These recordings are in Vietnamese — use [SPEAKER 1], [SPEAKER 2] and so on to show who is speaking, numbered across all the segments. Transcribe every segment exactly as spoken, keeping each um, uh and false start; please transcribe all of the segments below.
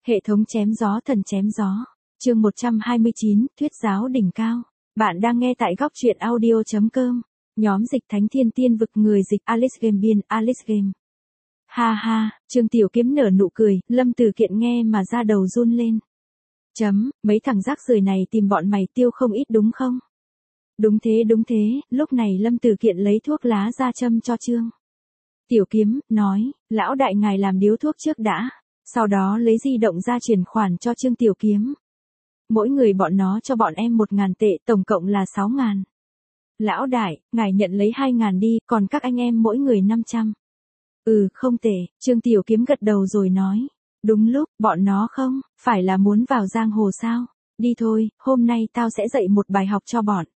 [SPEAKER 1] Hệ thống chém gió thần chém gió. Chương một trăm hai mươi chín, thuyết giáo đỉnh cao. Bạn đang nghe tại góc truyện audio chấm com. Nhóm dịch Thánh Thiên Tiên Vực, người dịch Alice Game, biên Alice Game. Ha ha, Trương Tiểu Kiếm nở nụ cười, Lâm Tử Kiện nghe mà da đầu run lên. Chấm, mấy thằng rác rưởi này tìm bọn mày tiêu không ít đúng không? Đúng thế đúng thế, lúc này Lâm Tử Kiện lấy thuốc lá ra châm cho Trương Tiểu Kiếm, nói, lão đại ngài làm điếu thuốc trước đã, sau đó lấy di động ra chuyển khoản cho Trương Tiểu Kiếm. Mỗi người bọn nó cho bọn em một ngàn tệ, tổng cộng là sáu ngàn. Lão đại, ngài nhận lấy hai ngàn đi, còn các anh em mỗi người năm trăm. Ừ, không tệ, Trương Tiểu Kiếm gật đầu rồi nói. Đúng lúc, bọn nó không, phải là muốn vào giang hồ sao? Đi thôi, hôm nay tao sẽ dạy một bài học cho bọn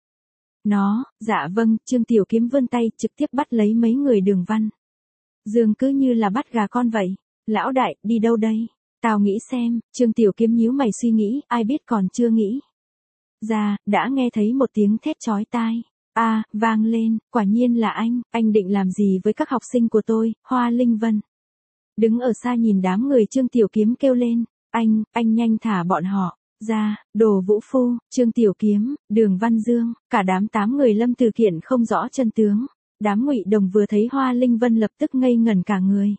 [SPEAKER 1] nó. Dạ vâng, Trương Tiểu Kiếm vươn tay trực tiếp bắt lấy mấy người Đường Văn Dương cứ như là bắt gà con vậy. Lão đại, đi đâu đây? Tao nghĩ xem, Trương Tiểu Kiếm nhíu mày suy nghĩ, ai biết còn chưa nghĩ ra, đã nghe thấy một tiếng thét chói tai. A, à, vang lên, quả nhiên là anh, anh định làm gì với các học sinh của tôi? Hoa Linh Vân đứng ở xa nhìn đám người Trương Tiểu Kiếm kêu lên, anh, anh nhanh thả bọn họ ra, đồ vũ phu. Trương Tiểu Kiếm, Đường Văn Dương, cả đám tám người Lâm Tử Kiện không rõ chân tướng. Đám Ngụy Đồng vừa thấy Hoa Linh Vân lập tức ngây ngẩn cả người.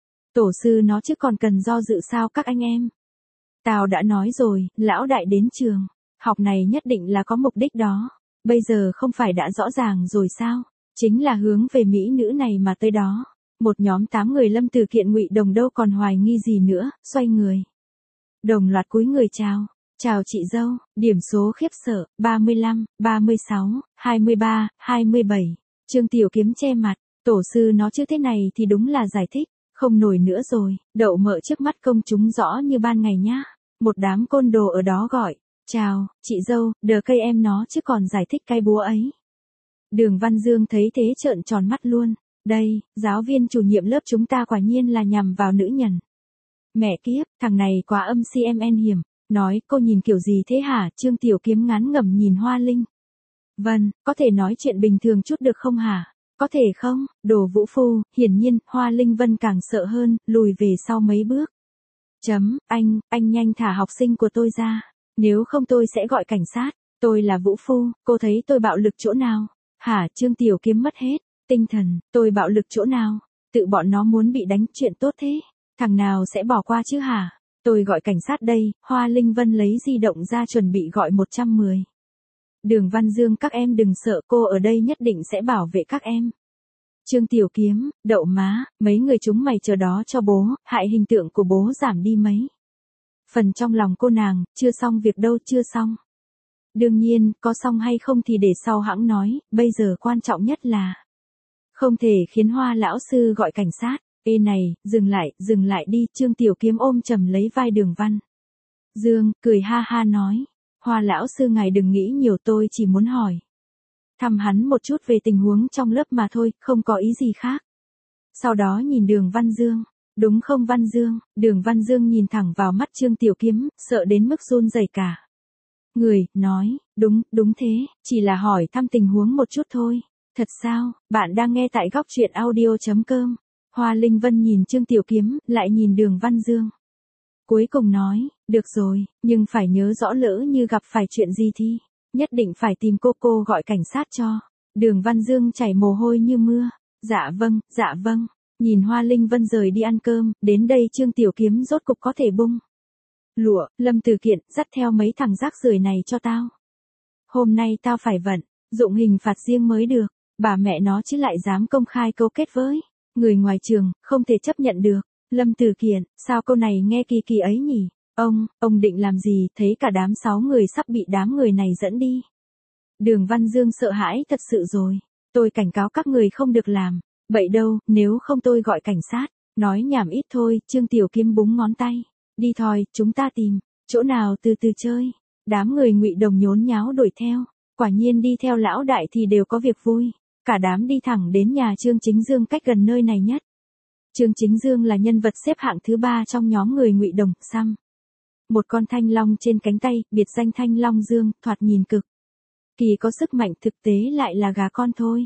[SPEAKER 1] Tổ sư nó chứ còn cần do dự sao các anh em? Tao đã nói rồi, lão đại đến trường học này nhất định là có mục đích đó. Bây giờ không phải đã rõ ràng rồi sao? Chính là hướng về mỹ nữ này mà tới đó. Một nhóm tám người Lâm Tử Kiện Ngụy Đồng đâu còn hoài nghi gì nữa, xoay người đồng loạt cúi người chào. Chào chị dâu. Điểm số khiếp sợ, ba mươi lăm, ba mươi sáu, hai mươi ba, hai mươi bảy. Trương Tiểu Kiếm che mặt, tổ sư nó chứ thế này thì đúng là giải thích không nổi nữa rồi, đậu mỡ trước mắt công chúng rõ như ban ngày nhá. Một đám côn đồ ở đó gọi, chào, chị dâu, đờ cây em nó chứ còn giải thích cái búa ấy. Đường Văn Dương thấy thế trợn tròn mắt luôn, đây, giáo viên chủ nhiệm lớp chúng ta quả nhiên là nhằm vào nữ nhân. Mẹ kiếp, thằng này quá âm cmn hiểm, nói cô nhìn kiểu gì thế hả? Trương Tiểu Kiếm ngán ngẩm nhìn Hoa Linh Vân, có thể nói chuyện bình thường chút được không hả? Có thể không? Đồ vũ phu. Hiển nhiên, Hoa Linh Vân càng sợ hơn, lùi về sau mấy bước. Chấm, anh, anh nhanh thả học sinh của tôi ra. Nếu không tôi sẽ gọi cảnh sát. Tôi là vũ phu, cô thấy tôi bạo lực chỗ nào? Hả? Trương Tiểu Kiếm mất hết tinh thần, tôi bạo lực chỗ nào? Tự bọn nó muốn bị đánh, chuyện tốt thế. Thằng nào sẽ bỏ qua chứ hả? Tôi gọi cảnh sát đây. Hoa Linh Vân lấy di động ra chuẩn bị gọi một trăm mười. Đường Văn Dương, các em đừng sợ, cô ở đây nhất định sẽ bảo vệ các em. Trương Tiểu Kiếm, đậu má, mấy người chúng mày chờ đó cho bố, hại hình tượng của bố giảm đi mấy phần trong lòng cô nàng. Chưa xong việc đâu, chưa xong. Đương nhiên, có xong hay không thì để sau hãng nói, bây giờ quan trọng nhất là không thể khiến Hoa lão sư gọi cảnh sát. Ê này, dừng lại, dừng lại đi. Trương Tiểu Kiếm ôm chầm lấy vai Đường Văn Dương, cười ha ha nói, Hoa lão sư ngài đừng nghĩ nhiều, tôi chỉ muốn hỏi thăm hắn một chút về tình huống trong lớp mà thôi, không có ý gì khác. Sau đó nhìn Đường Văn Dương, đúng không Văn Dương? Đường Văn Dương nhìn thẳng vào mắt Trương Tiểu Kiếm, sợ đến mức run rẩy cả người, nói, đúng, đúng thế, chỉ là hỏi thăm tình huống một chút thôi. Thật sao? Bạn đang nghe tại góc truyện audio chấm com. Hoa Linh Vân nhìn Trương Tiểu Kiếm, lại nhìn Đường Văn Dương. Cuối cùng nói, được rồi, nhưng phải nhớ rõ lỡ như gặp phải chuyện gì thì nhất định phải tìm cô cô gọi cảnh sát cho. Đường Văn Dương chảy mồ hôi như mưa. Dạ vâng, dạ vâng. Nhìn Hoa Linh Vân rời đi ăn cơm, đến đây Trương Tiểu Kiếm rốt cục có thể bung lụa. Lâm Tử Kiện, dắt theo mấy thằng rác rưởi này cho tao. Hôm nay tao phải vận dụng hình phạt riêng mới được. Bà mẹ nó chứ lại dám công khai câu kết với người ngoài trường, không thể chấp nhận được. Lâm Tử Kiện, sao câu này nghe kỳ kỳ ấy nhỉ? Ông, ông định làm gì? Thấy cả đám sáu người sắp bị đám người này dẫn đi. Đường Văn Dương sợ hãi thật sự rồi. Tôi cảnh cáo các người không được làm vậy đâu, nếu không tôi gọi cảnh sát. Nói nhảm ít thôi. Trương Tiểu Kiếm búng ngón tay. Đi thôi, chúng ta tìm chỗ nào từ từ chơi. Đám người Ngụy Đồng nhốn nháo đuổi theo. Quả nhiên đi theo lão đại thì đều có việc vui. Cả đám đi thẳng đến nhà Trương Chính Dương cách gần nơi này nhất. Trương Chính Dương là nhân vật xếp hạng thứ ba trong nhóm người Ngụy Đồng, xăm một con thanh long trên cánh tay, biệt danh Thanh Long Dương, thoạt nhìn cực kỳ có sức mạnh, thực tế lại là gà con thôi.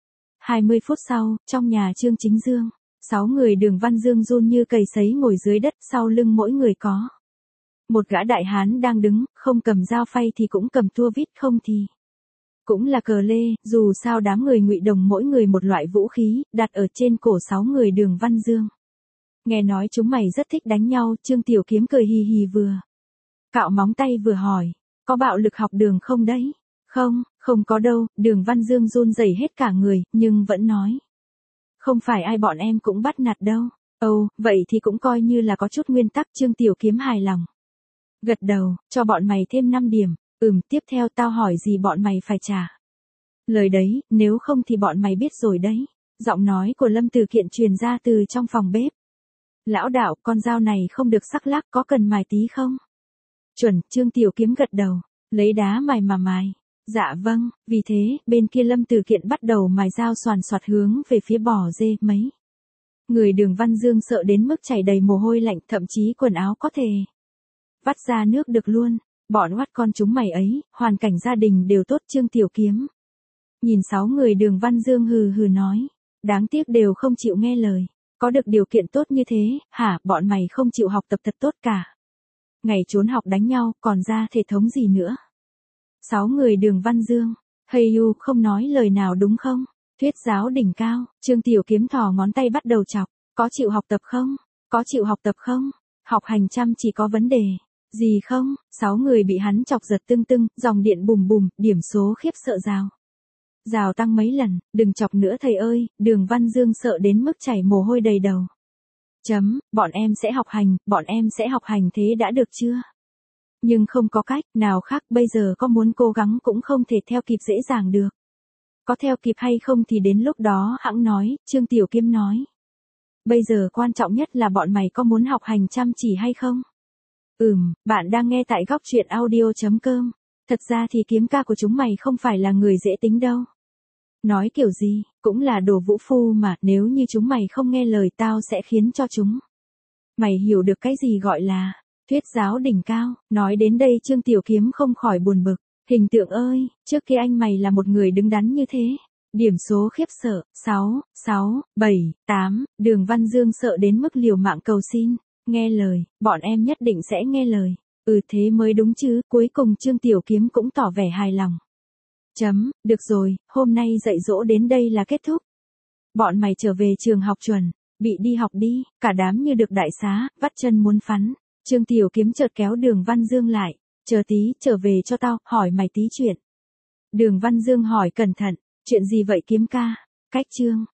[SPEAKER 1] hai mươi phút sau, trong nhà Trương Chính Dương, sáu người Đường Văn Dương run như cầy sấy ngồi dưới đất, sau lưng mỗi người có Một gã đại hán đang đứng, không cầm dao phay thì cũng cầm tua vít, không thì cũng là cờ lê, dù sao đám người Ngụy Đồng mỗi người một loại vũ khí, đặt ở trên cổ sáu người Đường Văn Dương. Nghe nói chúng mày rất thích đánh nhau, Trương Tiểu Kiếm cười hì hì vừa cạo móng tay vừa hỏi, có bạo lực học đường không đấy? Không, không có đâu, Đường Văn Dương run rẩy hết cả người, nhưng vẫn nói. Không phải ai bọn em cũng bắt nạt đâu. Ồ, vậy thì cũng coi như là có chút nguyên tắc, Trương Tiểu Kiếm hài lòng. Gật đầu, cho bọn mày thêm năm điểm, ừm, tiếp theo tao hỏi gì bọn mày phải trả. Lời đấy, nếu không thì bọn mày biết rồi đấy. Giọng nói của Lâm Từ Kiện truyền ra từ trong phòng bếp. Lão đạo, con dao này không được sắc lác, có cần mài tí không? Chuẩn, Trương Tiểu Kiếm gật đầu, lấy đá mài mà mài. Dạ vâng, vì thế, bên kia Lâm Từ Kiện bắt đầu mài dao xoàn xoạt hướng về phía bò dê mấy. Người Đường Văn Dương sợ đến mức chảy đầy mồ hôi lạnh, thậm chí quần áo có thể vắt ra nước được luôn. Bọn oát con chúng mày ấy, hoàn cảnh gia đình đều tốt. Trương Tiểu Kiếm nhìn sáu người Đường Văn Dương hừ hừ nói, đáng tiếc đều không chịu nghe lời. Có được điều kiện tốt như thế, hả, bọn mày không chịu học tập thật tốt cả. Ngày trốn học đánh nhau, còn ra thể thống gì nữa. Sáu người Đường Văn Dương, hey you, không nói lời nào đúng không? Thuyết giáo đỉnh cao, Trương Tiểu Kiếm thò ngón tay bắt đầu chọc, có chịu học tập không? Có chịu học tập không? Học hành chăm chỉ có vấn đề gì không? Sáu người bị hắn chọc giật tưng tưng, dòng điện bùm bùm, điểm số khiếp sợ rào rào tăng mấy lần, đừng chọc nữa thầy ơi. Đường Văn Dương sợ đến mức chảy mồ hôi đầy đầu. Chấm, bọn em sẽ học hành, bọn em sẽ học hành thế đã được chưa? Nhưng không có cách nào khác, bây giờ có muốn cố gắng cũng không thể theo kịp dễ dàng được. Có theo kịp hay không thì đến lúc đó hẵng nói, Trương Tiểu Kiếm nói. Bây giờ quan trọng nhất là bọn mày có muốn học hành chăm chỉ hay không? Ừm, bạn đang nghe tại góc truyện audio chấm com. Thật ra thì Kiếm ca của chúng mày không phải là người dễ tính đâu. Nói kiểu gì, cũng là đồ vũ phu mà, nếu như chúng mày không nghe lời tao sẽ khiến cho chúng mày hiểu được cái gì gọi là thuyết giáo đỉnh cao. Nói đến đây Trương Tiểu Kiếm không khỏi buồn bực. Hình tượng ơi, trước kia anh mày là một người đứng đắn như thế. Điểm số khiếp sợ, sáu, sáu, bảy, tám, Đường Văn Dương sợ đến mức liều mạng cầu xin. Nghe lời, bọn em nhất định sẽ nghe lời. Ừ thế mới đúng chứ. Cuối cùng Trương Tiểu Kiếm cũng tỏ vẻ hài lòng. Chấm, được rồi, hôm nay dạy dỗ đến đây là kết thúc. Bọn mày trở về trường học chuẩn, bị đi học đi. Cả đám như được đại xá, vắt chân muốn phắn. Trương Tiểu Kiếm chợt kéo Đường Văn Dương lại. Chờ tí, trở về cho tao, hỏi mày tí chuyện. Đường Văn Dương hỏi cẩn thận, chuyện gì vậy Kiếm ca? Cách chương